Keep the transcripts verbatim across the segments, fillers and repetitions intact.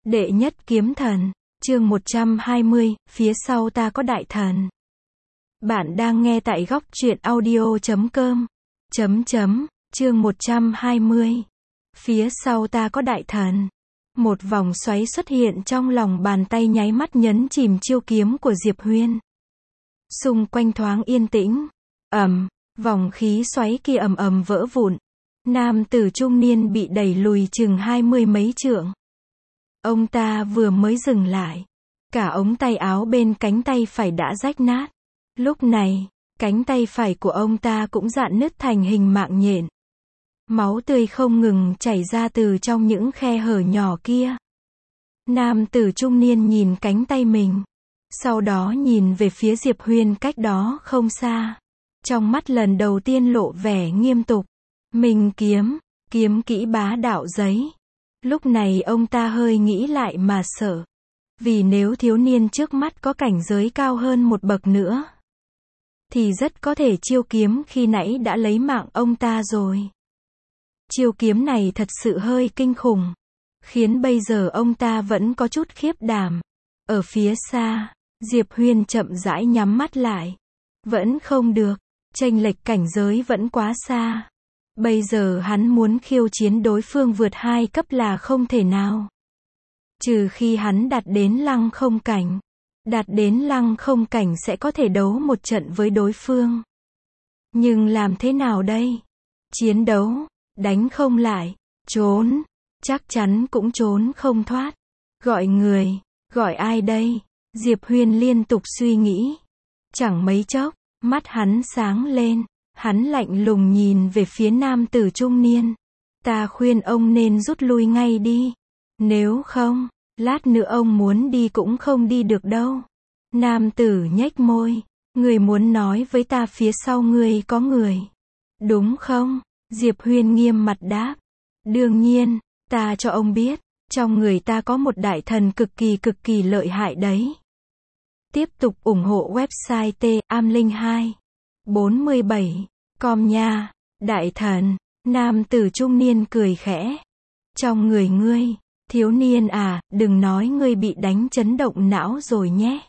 Đệ nhất kiếm thần, chương một trăm hai mươi, phía sau ta có đại thần. Bạn đang nghe tại góc truyện audio chấm com. Chấm chấm, chương một trăm hai mươi. Phía sau ta có đại thần. Một vòng xoáy xuất hiện trong lòng bàn tay nháy mắt nhấn chìm chiêu kiếm của Diệp Huyên. Xung quanh thoáng yên tĩnh. Ầm, vòng khí xoáy kia ầm ầm vỡ vụn. Nam tử trung niên bị đẩy lùi chừng hai mươi mấy trượng. Ông ta vừa mới dừng lại, cả ống tay áo bên cánh tay phải đã rách nát. Lúc này, cánh tay phải của ông ta cũng rạn nứt thành hình mạng nhện. Máu tươi không ngừng chảy ra từ trong những khe hở nhỏ kia. Nam tử trung niên nhìn cánh tay mình, sau đó nhìn về phía Diệp Huyên cách đó không xa. Trong mắt lần đầu tiên lộ vẻ nghiêm túc. Mình kiếm, kiếm kỹ bá đạo giấy. Lúc này ông ta hơi nghĩ lại mà sợ. Vì nếu thiếu niên trước mắt có cảnh giới cao hơn một bậc nữa, thì rất có thể chiêu kiếm khi nãy đã lấy mạng ông ta rồi. Chiêu kiếm này thật sự hơi kinh khủng, khiến bây giờ ông ta vẫn có chút khiếp đảm. Ở phía xa, Diệp Huyên chậm rãi nhắm mắt lại. Vẫn không được, chênh lệch cảnh giới vẫn quá xa. Bây giờ hắn muốn khiêu chiến đối phương vượt hai cấp là không thể nào. Trừ khi hắn đạt đến lăng không cảnh. Đạt đến lăng không cảnh sẽ có thể đấu một trận với đối phương. Nhưng làm thế nào đây? Chiến đấu, đánh không lại, trốn, chắc chắn cũng trốn không thoát. Gọi người, gọi ai đây? Diệp Huyên liên tục suy nghĩ. Chẳng mấy chốc, mắt hắn sáng lên. Hắn lạnh lùng nhìn về phía nam tử trung niên. Ta khuyên ông nên rút lui ngay đi. Nếu không, lát nữa ông muốn đi cũng không đi được đâu. Nam tử nhếch môi. Người muốn nói với ta phía sau người có người, đúng không? Diệp Huyên nghiêm mặt đáp. Đương nhiên, ta cho ông biết, trong người ta có một đại thần cực kỳ cực kỳ lợi hại đấy. Tiếp tục ủng hộ website T A M linh hai bốn mươi bảy com nha. Đại thần, nam tử trung niên cười khẽ. Trong người ngươi, thiếu niên à, đừng nói ngươi bị đánh chấn động não rồi nhé.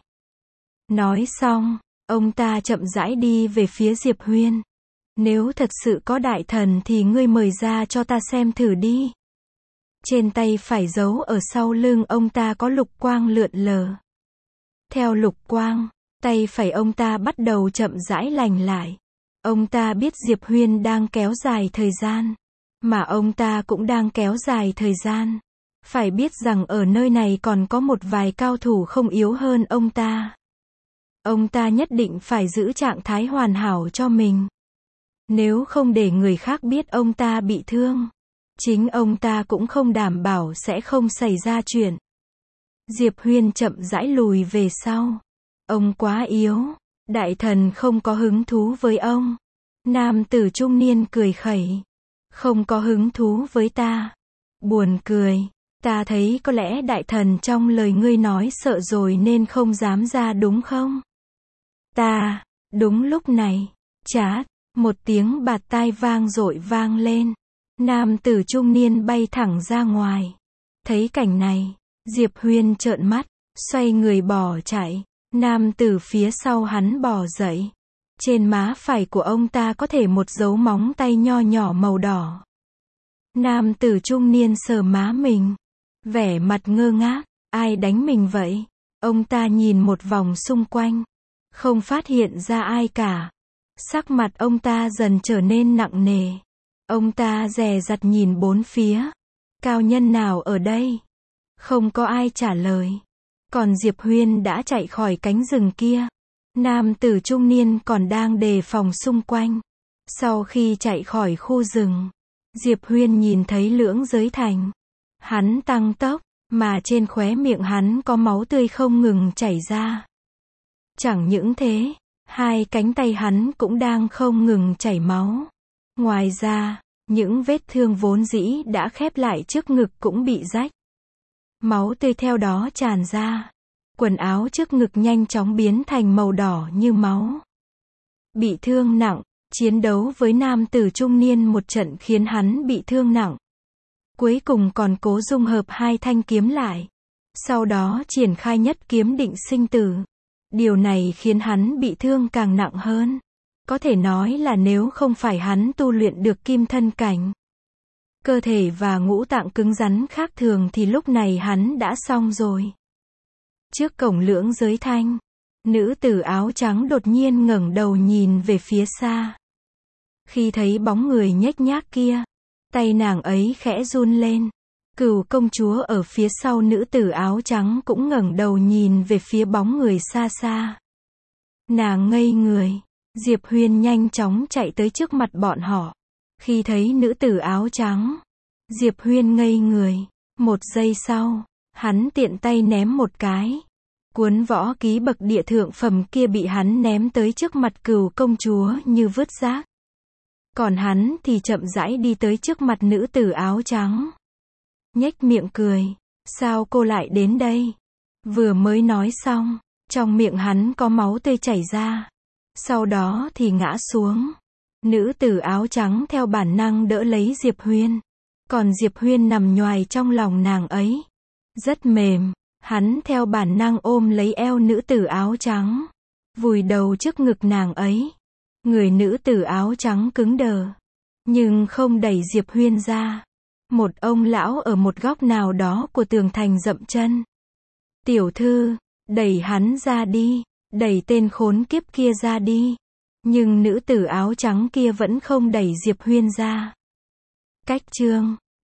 Nói xong, ông ta chậm rãi đi về phía Diệp Huyên. Nếu thật sự có đại thần thì ngươi mời ra cho ta xem thử đi. Trên tay phải giấu ở sau lưng ông ta có lục quang lượn lờ. Theo lục quang, tay phải ông ta bắt đầu chậm rãi lành lại. Ông ta biết Diệp Huyên đang kéo dài thời gian, mà ông ta cũng đang kéo dài thời gian. Phải biết rằng ở nơi này còn có một vài cao thủ không yếu hơn ông ta. Ông ta nhất định phải giữ trạng thái hoàn hảo cho mình. Nếu không để người khác biết ông ta bị thương, chính ông ta cũng không đảm bảo sẽ không xảy ra chuyện. Diệp Huyên chậm rãi lùi về sau. Ông quá yếu. Đại thần không có hứng thú với ông. Nam tử trung niên cười khẩy. Không có hứng thú với ta. Buồn cười. Ta thấy có lẽ đại thần trong lời ngươi nói sợ rồi nên không dám ra đúng không? Ta, đúng lúc này, chát, một tiếng bạt tai vang dội vang lên. Nam tử trung niên bay thẳng ra ngoài. Thấy cảnh này, Diệp Huyên trợn mắt, xoay người bỏ chạy. Nam tử phía sau hắn bò dậy. Trên má phải của ông ta có thể một dấu móng tay nho nhỏ màu đỏ. Nam tử trung niên sờ má mình, vẻ mặt ngơ ngác. Ai đánh mình vậy? Ông ta nhìn một vòng xung quanh, không phát hiện ra ai cả. Sắc mặt ông ta dần trở nên nặng nề. Ông ta dè dặt nhìn bốn phía. Cao nhân nào ở đây? Không có ai trả lời. Còn Diệp Huyên đã chạy khỏi cánh rừng kia. Nam tử trung niên còn đang đề phòng xung quanh. Sau khi chạy khỏi khu rừng, Diệp Huyên nhìn thấy Lưỡng Giới Thành. Hắn tăng tốc, mà trên khóe miệng hắn có máu tươi không ngừng chảy ra. Chẳng những thế, hai cánh tay hắn cũng đang không ngừng chảy máu. Ngoài ra, những vết thương vốn dĩ đã khép lại trước ngực cũng bị rách. Máu tươi theo đó tràn ra. Quần áo trước ngực nhanh chóng biến thành màu đỏ như máu. Bị thương nặng, chiến đấu với nam tử trung niên một trận khiến hắn bị thương nặng. Cuối cùng còn cố dung hợp hai thanh kiếm lại. sau đó triển khai nhất kiếm định sinh tử. Điều này khiến hắn bị thương càng nặng hơn. Có thể nói là nếu không phải hắn tu luyện được kim thân cảnh, cơ thể và ngũ tạng cứng rắn khác thường thì lúc này hắn đã xong rồi. Trước cổng lưỡng giới thanh, nữ tử áo trắng đột nhiên ngẩng đầu nhìn về phía xa. Khi thấy bóng người nhếch nhác kia, tay nàng ấy khẽ run lên. Cửu công chúa ở phía sau nữ tử áo trắng cũng ngẩng đầu nhìn về phía bóng người xa xa. Nàng ngây người. Diệp Huyên nhanh chóng chạy tới trước mặt bọn họ. Khi thấy nữ tử áo trắng, Diệp Huyên ngây người. Một giây sau, hắn tiện tay ném một cái. Cuốn võ ký bậc địa thượng phẩm kia bị hắn ném tới trước mặt cửu công chúa như vứt rác. Còn hắn thì chậm rãi đi tới trước mặt nữ tử áo trắng. Nhếch miệng cười. Sao cô lại đến đây? Vừa mới nói xong, trong miệng hắn có máu tươi chảy ra. Sau đó thì ngã xuống. Nữ tử áo trắng theo bản năng đỡ lấy Diệp Huyên. Còn Diệp Huyên nằm nhoài trong lòng nàng ấy. Rất mềm. Hắn theo bản năng ôm lấy eo nữ tử áo trắng. Vùi đầu trước ngực nàng ấy. Người nữ tử áo trắng cứng đờ. Nhưng không đẩy Diệp Huyên ra. Một ông lão ở một góc nào đó của tường thành dậm chân. Tiểu thư, đẩy hắn ra đi. Đẩy tên khốn kiếp kia ra đi. Nhưng nữ tử áo trắng kia vẫn không đẩy Diệp Huyên ra. Cách chương